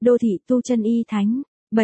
Đô thị tu chân y thánh.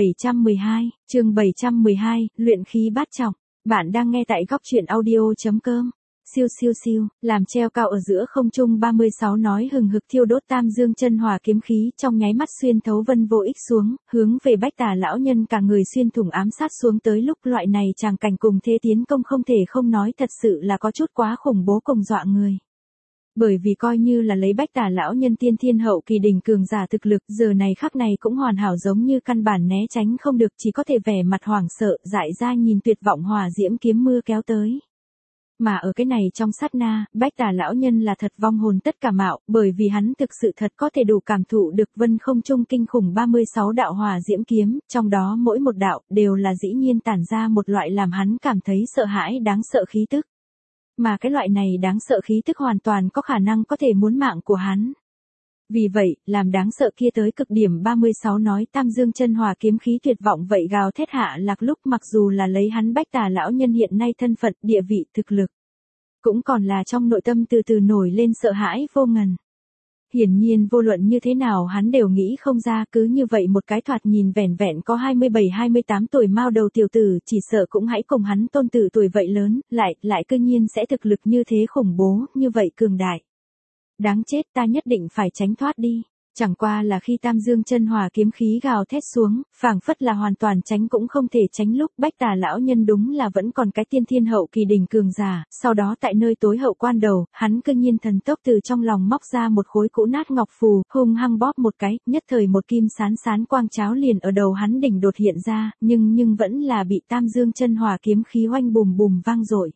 712, chương 712, luyện khí bát trọng. Bạn đang nghe tại góc truyện audio.com. Siêu siêu siêu, làm treo cao ở giữa không trung 36 nói hừng hực thiêu đốt tam dương chân hỏa kiếm khí trong nháy mắt xuyên thấu vân vô ích xuống, hướng về Bách Tà lão nhân cả người xuyên thủng ám sát xuống tới lúc loại này tràng cảnh cùng thế tiến công không thể không nói thật sự là có chút quá khủng bố cùng dọa người. Bởi vì coi như là lấy Bách Tà lão nhân tiên thiên hậu kỳ đỉnh cường giả thực lực, giờ này khắc này cũng hoàn hảo giống như căn bản né tránh không được, chỉ có thể vẻ mặt hoảng sợ, dại ra nhìn tuyệt vọng hỏa diễm kiếm mưa kéo tới. Mà ở cái này trong sát na, Bách Tà lão nhân là thật vong hồn tất cả mạo, bởi vì hắn thực sự thật có thể đủ cảm thụ được vân không trung kinh khủng 36 đạo hỏa diễm kiếm, trong đó mỗi một đạo đều là dĩ nhiên tản ra một loại làm hắn cảm thấy sợ hãi đáng sợ khí tức. Mà cái loại này đáng sợ khí tức hoàn toàn có khả năng có thể muốn mạng của hắn. Vì vậy, làm đáng sợ kia tới cực điểm 36 nói tam dương chân hỏa kiếm khí tuyệt vọng vậy gào thét hạ lạc lúc, mặc dù là lấy hắn Bách Tà lão nhân hiện nay thân phận, địa vị, thực lực, cũng còn là trong nội tâm từ từ nổi lên sợ hãi vô ngần. Hiển nhiên vô luận như thế nào hắn đều nghĩ không ra, cứ như vậy một cái thoạt nhìn vẻn vẹn có 27-28 tuổi mao đầu tiểu tử, chỉ sợ cũng hãy cùng hắn tôn tử tuổi vậy lớn, lại cư nhiên sẽ thực lực như thế khủng bố, như vậy cường đại. Đáng chết, ta nhất định phải tránh thoát đi. Chẳng qua là khi tam dương chân hỏa kiếm khí gào thét xuống, phảng phất là hoàn toàn tránh cũng không thể tránh lúc Bách Tà lão nhân đúng là vẫn còn cái tiên thiên hậu kỳ đỉnh cường giả, sau đó tại nơi tối hậu quan đầu, hắn cư nhiên thần tốc từ trong lòng móc ra một khối cũ nát ngọc phù, hung hăng bóp một cái, nhất thời một kim sán quang cháo liền ở đầu hắn đỉnh đột hiện ra, nhưng vẫn là bị tam dương chân hỏa kiếm khí oanh bùm bùm vang dội,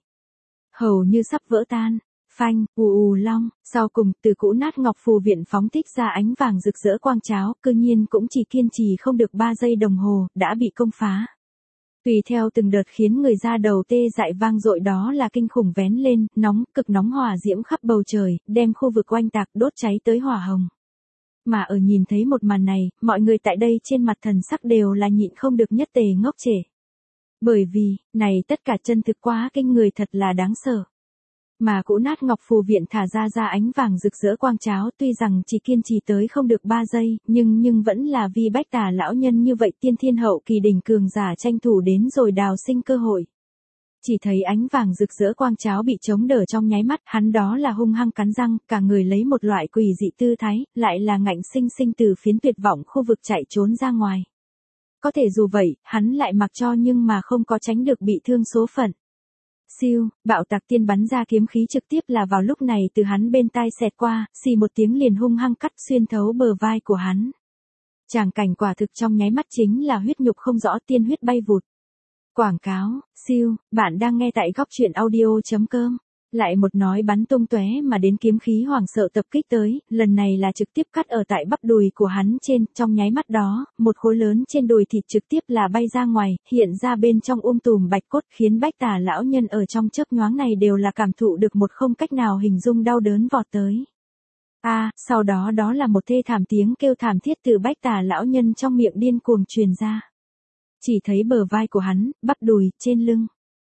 hầu như sắp vỡ tan. Phanh, ù long, sau cùng, từ cũ nát ngọc phù viện phóng thích ra ánh vàng rực rỡ quang cháo, cư nhiên cũng chỉ kiên trì không được 3 giây đồng hồ, đã bị công phá. Tùy theo từng đợt khiến người ra đầu tê dại vang dội đó là kinh khủng vén lên, cực nóng hỏa diễm khắp bầu trời, đem khu vực oanh tạc đốt cháy tới hỏa hồng. Mà ở nhìn thấy một màn này, mọi người tại đây trên mặt thần sắc đều là nhịn không được nhất tề ngốc trệ. Bởi vì, này tất cả chân thực quá kinh người thật là đáng sợ. Mà cũ nát ngọc phù viện thả ra ánh vàng rực rỡ quang cháo, tuy rằng chỉ kiên trì tới không được 3 giây, nhưng vẫn là vì Bách Tà lão nhân như vậy tiên thiên hậu kỳ đỉnh cường giả tranh thủ đến rồi đào sinh cơ hội. Chỉ thấy ánh vàng rực rỡ quang cháo bị chống đỡ trong nháy mắt, hắn đó là hung hăng cắn răng, cả người lấy một loại quỷ dị tư thái, lại là ngạnh sinh từ phiến tuyệt vọng khu vực chạy trốn ra ngoài. Có thể dù vậy, hắn lại mặc cho nhưng mà không có tránh được bị thương số phận. Siêu, bạo tạc tiên bắn ra kiếm khí trực tiếp là vào lúc này từ hắn bên tai xẹt qua, xì một tiếng liền hung hăng cắt xuyên thấu bờ vai của hắn. Tràng cảnh quả thực trong nháy mắt chính là huyết nhục không rõ, tiên huyết bay vụt. Quảng cáo, siêu, bạn đang nghe tại góc truyện audio.com. Lại một nói bắn tung tóe mà đến kiếm khí hoảng sợ tập kích tới, lần này là trực tiếp cắt ở tại bắp đùi của hắn trên, trong nháy mắt đó, một khối lớn trên đùi thịt trực tiếp là bay ra ngoài, hiện ra bên trong tùm bạch cốt, khiến Bách Tà lão nhân ở trong chớp nhoáng này đều là cảm thụ được một không cách nào hình dung đau đớn vọt tới. Sau đó đó là một thê thảm tiếng kêu thảm thiết từ Bách Tà lão nhân trong miệng điên cuồng truyền ra. Chỉ thấy bờ vai của hắn, bắp đùi, trên lưng.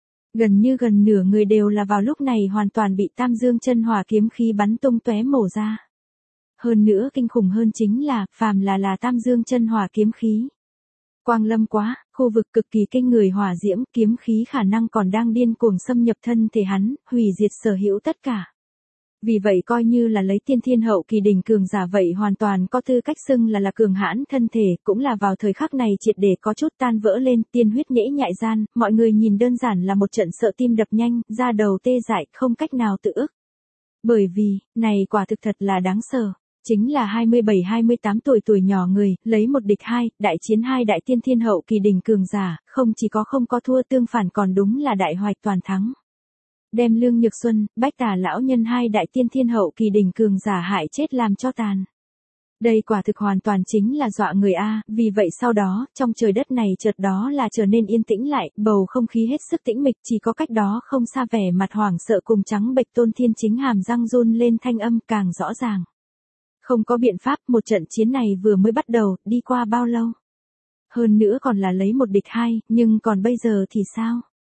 Gần nửa người đều là vào lúc này hoàn toàn bị tam dương chân hỏa kiếm khí bắn tung tóe mổ ra. Hơn nữa kinh khủng hơn chính là, phàm là tam dương chân hỏa kiếm khí. Quang lâm quá, khu vực cực kỳ kinh người hỏa diễm kiếm khí khả năng còn đang điên cuồng xâm nhập thân thể hắn, hủy diệt sở hữu tất cả. Vì vậy coi như là lấy tiên thiên hậu kỳ đỉnh cường giả vậy hoàn toàn có tư cách xưng là cường hãn thân thể, cũng là vào thời khắc này triệt để có chút tan vỡ lên, tiên huyết nhễ nhại gian, mọi người nhìn đơn giản là một trận sợ tim đập nhanh, da đầu tê dại, không cách nào tự ức. Bởi vì, này quả thực thật là đáng sợ. Chính là 27-28 tuổi nhỏ người, lấy một địch hai, đại chiến hai đại tiên thiên hậu kỳ đỉnh cường giả, không chỉ có không có thua tương phản còn đúng là đại hoạch toàn thắng. Đem Lương Nhược Xuân, Bách Tà lão nhân hai đại tiên thiên hậu kỳ đỉnh cường giả hại chết làm cho tàn. Đây quả thực hoàn toàn chính là dọa người vì vậy sau đó, trong trời đất này chợt đó là trở nên yên tĩnh lại, bầu không khí hết sức tĩnh mịch, chỉ có cách đó không xa vẻ mặt hoảng sợ cùng trắng bệch Tôn Thiên Chính hàm răng run lên thanh âm càng rõ ràng. Không có biện pháp, một trận chiến này vừa mới bắt đầu, đi qua bao lâu? Hơn nữa còn là lấy một địch hai, nhưng còn bây giờ thì sao?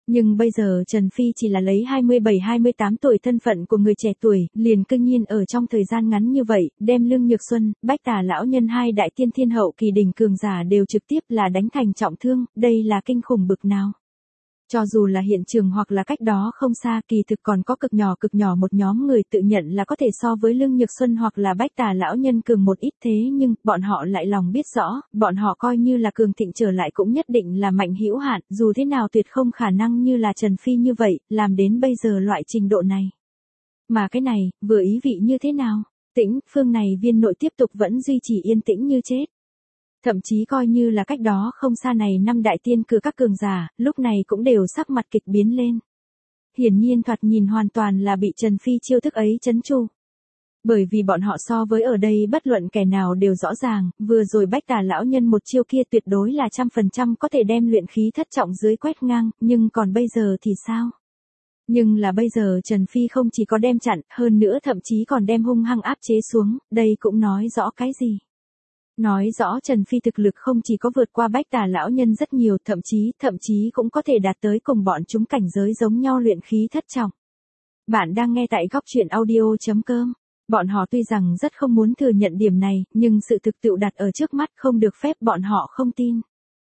Nhưng bây giờ Trần Phi chỉ là lấy 27-28 tuổi thân phận của người trẻ tuổi, liền cương nhiên ở trong thời gian ngắn như vậy, đem Lương Nhược Xuân, Bách Tà lão nhân hai đại tiên thiên hậu kỳ đỉnh cường giả đều trực tiếp là đánh thành trọng thương, đây là kinh khủng bực nào. Cho dù là hiện trường hoặc là cách đó không xa, kỳ thực còn có cực nhỏ một nhóm người tự nhận là có thể so với Lương Nhược Xuân hoặc là Bách Tà lão nhân cường một ít, thế nhưng bọn họ lại lòng biết rõ, bọn họ coi như là cường thịnh trở lại cũng nhất định là mạnh hữu hạn, dù thế nào tuyệt không khả năng như là Trần Phi như vậy, làm đến bây giờ loại trình độ này. Mà cái này, vừa ý vị như thế nào? Tĩnh, phương này viên nội tiếp tục vẫn duy trì yên tĩnh như chết. Thậm chí coi như là cách đó không xa này năm đại tiên cử các cường giả, lúc này cũng đều sắc mặt kịch biến lên. Hiển nhiên thoạt nhìn hoàn toàn là bị Trần Phi chiêu thức ấy trấn tru. Bởi vì bọn họ so với ở đây bất luận kẻ nào đều rõ ràng, vừa rồi Bách Tà lão nhân một chiêu kia tuyệt đối là 100% có thể đem luyện khí thất trọng dưới quét ngang, nhưng còn bây giờ thì sao? Nhưng là bây giờ Trần Phi không chỉ có đem chặn, hơn nữa thậm chí còn đem hung hăng áp chế xuống, đây cũng nói rõ cái gì? Nói rõ Trần Phi thực lực không chỉ có vượt qua Bách Tà lão nhân rất nhiều, thậm chí cũng có thể đạt tới cùng bọn chúng cảnh giới giống nhau luyện khí thất trọng. Bạn đang nghe tại góc truyện audio.com. Bọn họ tuy rằng rất không muốn thừa nhận điểm này, nhưng sự thực tựu đặt ở trước mắt không được phép bọn họ không tin.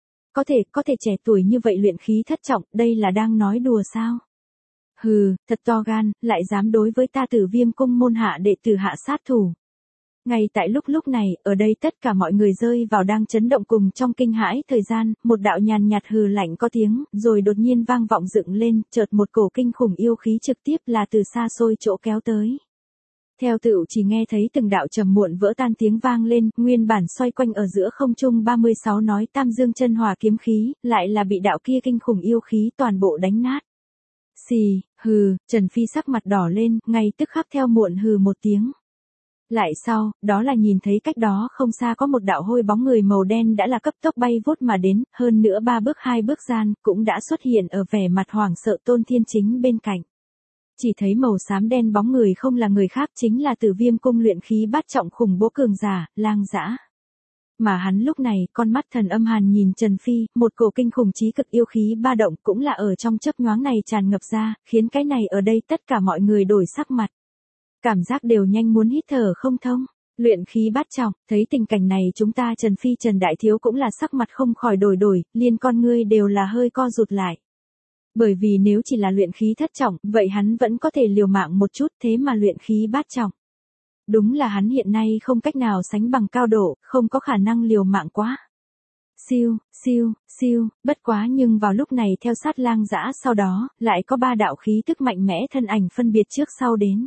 Có thể trẻ tuổi như vậy luyện khí thất trọng, đây là đang nói đùa sao? Hừ, thật to gan, lại dám đối với ta Tử Viêm cung môn hạ đệ tử hạ sát thủ. Ngay tại lúc này, ở đây tất cả mọi người rơi vào đang chấn động cùng trong kinh hãi thời gian, một đạo nhàn nhạt hừ lạnh có tiếng, rồi đột nhiên vang vọng dựng lên, chợt một cổ kinh khủng yêu khí trực tiếp là từ xa xôi chỗ kéo tới. Theo tựu chỉ nghe thấy từng đạo trầm muộn vỡ tan tiếng vang lên, nguyên bản xoay quanh ở giữa không trung 36 nói tam dương chân hòa kiếm khí, lại là bị đạo kia kinh khủng yêu khí toàn bộ đánh nát. Xì, hừ, Trần Phi sắc mặt đỏ lên, ngay tức khắc theo muộn hừ một tiếng. Lại sau, đó là nhìn thấy cách đó không xa có một đạo hôi bóng người màu đen đã là cấp tốc bay vút mà đến, hơn nữa 3 bước 2 bước gian, cũng đã xuất hiện ở vẻ mặt hoảng sợ Tôn Thiên Chính bên cạnh. Chỉ thấy màu xám đen bóng người không là người khác chính là Tử Viêm cung luyện khí bát trọng khủng bố cường giả, Lang Dã. Mà hắn lúc này, con mắt thần âm hàn nhìn Trần Phi, một cổ kinh khủng chí cực yêu khí ba động cũng là ở trong chớp nhoáng này tràn ngập ra, khiến cái này ở đây tất cả mọi người đổi sắc mặt. Cảm giác đều nhanh muốn hít thở không thông. Luyện khí bát trọng, thấy tình cảnh này chúng ta Trần Phi Trần Đại Thiếu cũng là sắc mặt không khỏi đổi, liên con ngươi đều là hơi co rụt lại. Bởi vì nếu chỉ là luyện khí thất trọng, vậy hắn vẫn có thể liều mạng một chút, thế mà luyện khí bát trọng. Đúng là hắn hiện nay không cách nào sánh bằng cao độ, không có khả năng liều mạng quá. Siêu, bất quá nhưng vào lúc này theo sát Lang Dã sau đó, lại có 3 đạo khí tức mạnh mẽ thân ảnh phân biệt trước sau đến.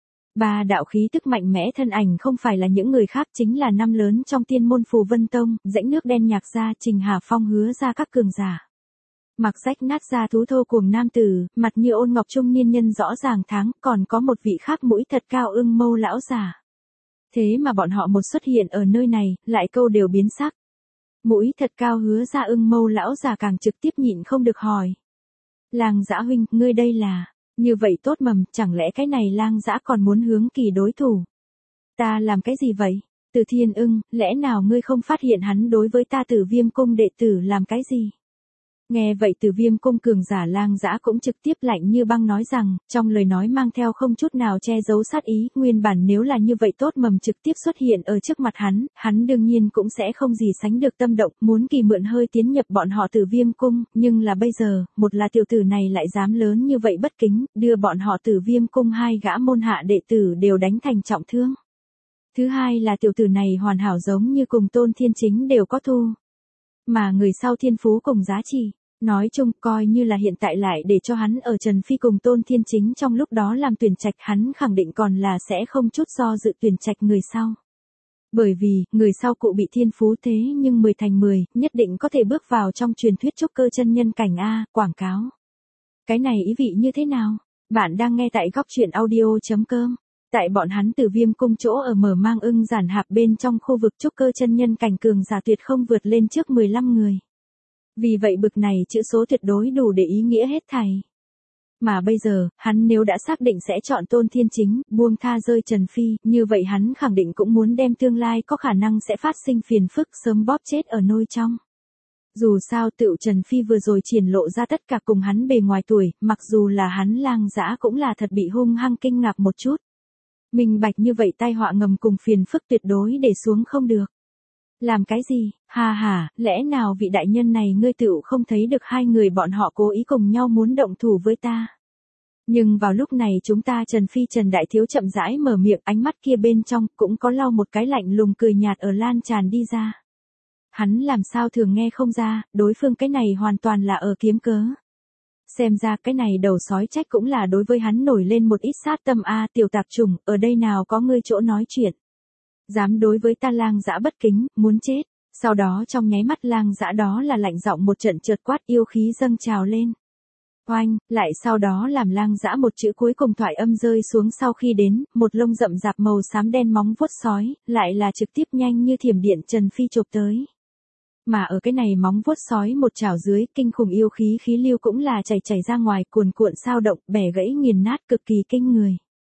3 đạo khí tức mạnh mẽ thân ảnh không phải là những người khác chính là năm lớn trong tiên môn Phù Vân Tông, Rãnh Nước Đen Nhạc Gia, Trình Hà Phong Hứa ra các cường giả. Mặc rách nát da thú thô cuồng nam tử, mặt như ôn ngọc trung niên nhân rõ ràng tháng, còn có một vị khác mũi thật cao ưng mâu lão già. Thế mà bọn họ một xuất hiện ở nơi này, lại câu đều biến sắc. Mũi thật cao Hứa ra ưng mâu lão già càng trực tiếp nhịn không được hỏi. Lang Dã huynh, ngươi đây là... Như vậy tốt mầm, chẳng lẽ cái này Lang Dã còn muốn hướng kỳ đối thủ? Ta làm cái gì vậy? Từ Thiên Ưng, lẽ nào ngươi không phát hiện hắn đối với ta Tử Viêm cung đệ tử làm cái gì? Nghe vậy Tử Viêm cung cường giả Lang Dã cũng trực tiếp lạnh như băng nói rằng, trong lời nói mang theo không chút nào che giấu sát ý, nguyên bản nếu là như vậy tốt mầm trực tiếp xuất hiện ở trước mặt hắn đương nhiên cũng sẽ không gì sánh được tâm động, muốn kỳ mượn hơi tiến nhập bọn họ Tử Viêm cung, nhưng là bây giờ, một là tiểu tử này lại dám lớn như vậy bất kính, đưa bọn họ Tử Viêm cung 2 gã môn hạ đệ tử đều đánh thành trọng thương. Thứ hai là tiểu tử này hoàn hảo giống như cùng Tôn Thiên Chính đều có thu. Mà người sau thiên phú cùng giá trị. Nói chung, coi như là hiện tại lại để cho hắn ở Trần Phi cùng Tôn Thiên Chính trong lúc đó làm tuyển trạch hắn khẳng định còn là sẽ không chút do dự tuyển trạch người sau. Bởi vì, người sau cụ bị thiên phú thế nhưng 10 thành 10, nhất định có thể bước vào trong truyền thuyết trúc cơ chân nhân cảnh A, quảng cáo. Cái này ý vị như thế nào? Bạn đang nghe tại góc truyện audio.com. Tại bọn hắn Tử Viêm cung chỗ ở Mở Mang Ưng Giản Hạp bên trong khu vực trúc cơ chân nhân cảnh cường giả tuyệt không vượt lên trước 15 người. Vì vậy bực này chữ số tuyệt đối đủ để ý nghĩa hết thảy. Mà bây giờ, hắn nếu đã xác định sẽ chọn Tôn Thiên Chính, buông tha rơi Trần Phi, như vậy hắn khẳng định cũng muốn đem tương lai có khả năng sẽ phát sinh phiền phức sớm bóp chết ở nôi trong. Dù sao tựu Trần Phi vừa rồi triển lộ ra tất cả cùng hắn bề ngoài tuổi, mặc dù là hắn Lang Dã cũng là thật bị hung hăng kinh ngạc một chút. Minh bạch như vậy tai họa ngầm cùng phiền phức tuyệt đối để xuống không được. Làm cái gì, hà hà, lẽ nào vị đại nhân này ngươi tựu không thấy được hai người bọn họ cố ý cùng nhau muốn động thủ với ta. Nhưng vào lúc này chúng ta Trần Phi Trần Đại Thiếu chậm rãi mở miệng, ánh mắt kia bên trong cũng có lau một cái lạnh lùng cười nhạt ở lan tràn đi ra. Hắn làm sao thường nghe không ra, đối phương cái này hoàn toàn là ở kiếm cớ. Xem ra cái này đầu sói trách cũng là đối với hắn nổi lên một ít sát tâm a, tiểu tạp trùng, ở đây nào có ngươi chỗ nói chuyện. Dám đối với ta Lang Dã bất kính, muốn chết. Sau đó trong nháy mắt Lang Dã đó là lạnh giọng một trận chợt quát, yêu khí dâng trào lên. Oanh, lại sau đó làm Lang Dã một chữ cuối cùng thoại âm rơi xuống sau khi đến, một lông rậm rạp màu xám đen móng vuốt sói, lại là trực tiếp nhanh như thiểm điện Trần Phi chộp tới. Mà ở cái này móng vuốt sói một chảo dưới, kinh khủng yêu khí khí lưu cũng là chảy ra ngoài, cuồn cuộn sao động, bẻ gãy nghiền nát cực kỳ kinh người.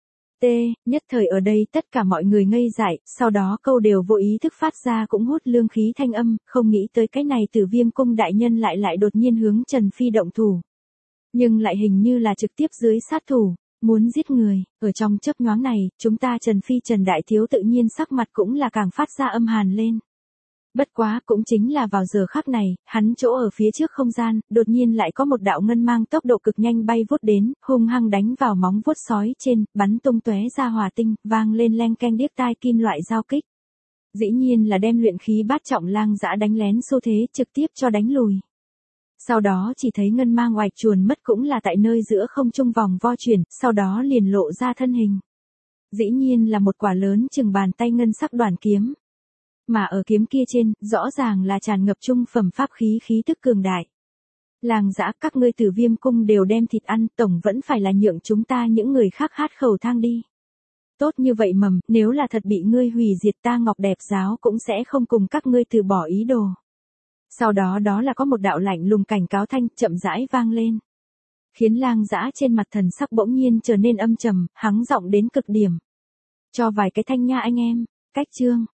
Nhất thời ở đây tất cả mọi người ngây dại, sau đó câu đều vô ý thức phát ra cũng hút lương khí thanh âm, không nghĩ tới cái này Tử Viêm cung đại nhân lại đột nhiên hướng Trần Phi động thủ. Nhưng lại hình như là trực tiếp dưới sát thủ, muốn giết người, ở trong chớp nhoáng này, chúng ta Trần Phi Trần Đại Thiếu tự nhiên sắc mặt cũng là càng phát ra âm hàn lên. Bất quá cũng chính là vào giờ khắc này, hắn chỗ ở phía trước không gian, đột nhiên lại có một đạo ngân mang tốc độ cực nhanh bay vút đến, hung hăng đánh vào móng vuốt sói trên, bắn tung tóe ra hỏa tinh, vang lên leng keng điếc tai kim loại giao kích. Dĩ nhiên là đem luyện khí bát trọng Lang Dã đánh lén xu thế trực tiếp cho đánh lùi. Sau đó chỉ thấy ngân mang oạch chuồn mất cũng là tại nơi giữa không trung vòng vo chuyển, sau đó liền lộ ra thân hình. Dĩ nhiên là một quả lớn chừng bàn tay ngân sắc đoàn kiếm. Mà ở kiếm kia trên, rõ ràng là tràn ngập trung phẩm pháp khí khí tức cường đại. Lang Dã, các ngươi Tử Viêm cung đều đem thịt ăn, tổng vẫn phải là nhượng chúng ta những người khác khát khẩu thang đi. Tốt như vậy mầm, nếu là thật bị ngươi hủy diệt ta Ngọc Đẹp Giáo cũng sẽ không cùng các ngươi từ bỏ ý đồ. Sau đó đó là có một đạo lạnh lùng cảnh cáo thanh chậm rãi vang lên. Khiến Lang Dã trên mặt thần sắc bỗng nhiên trở nên âm trầm, hắng giọng đến cực điểm. Cho vài cái thanh nha anh em, cách chương.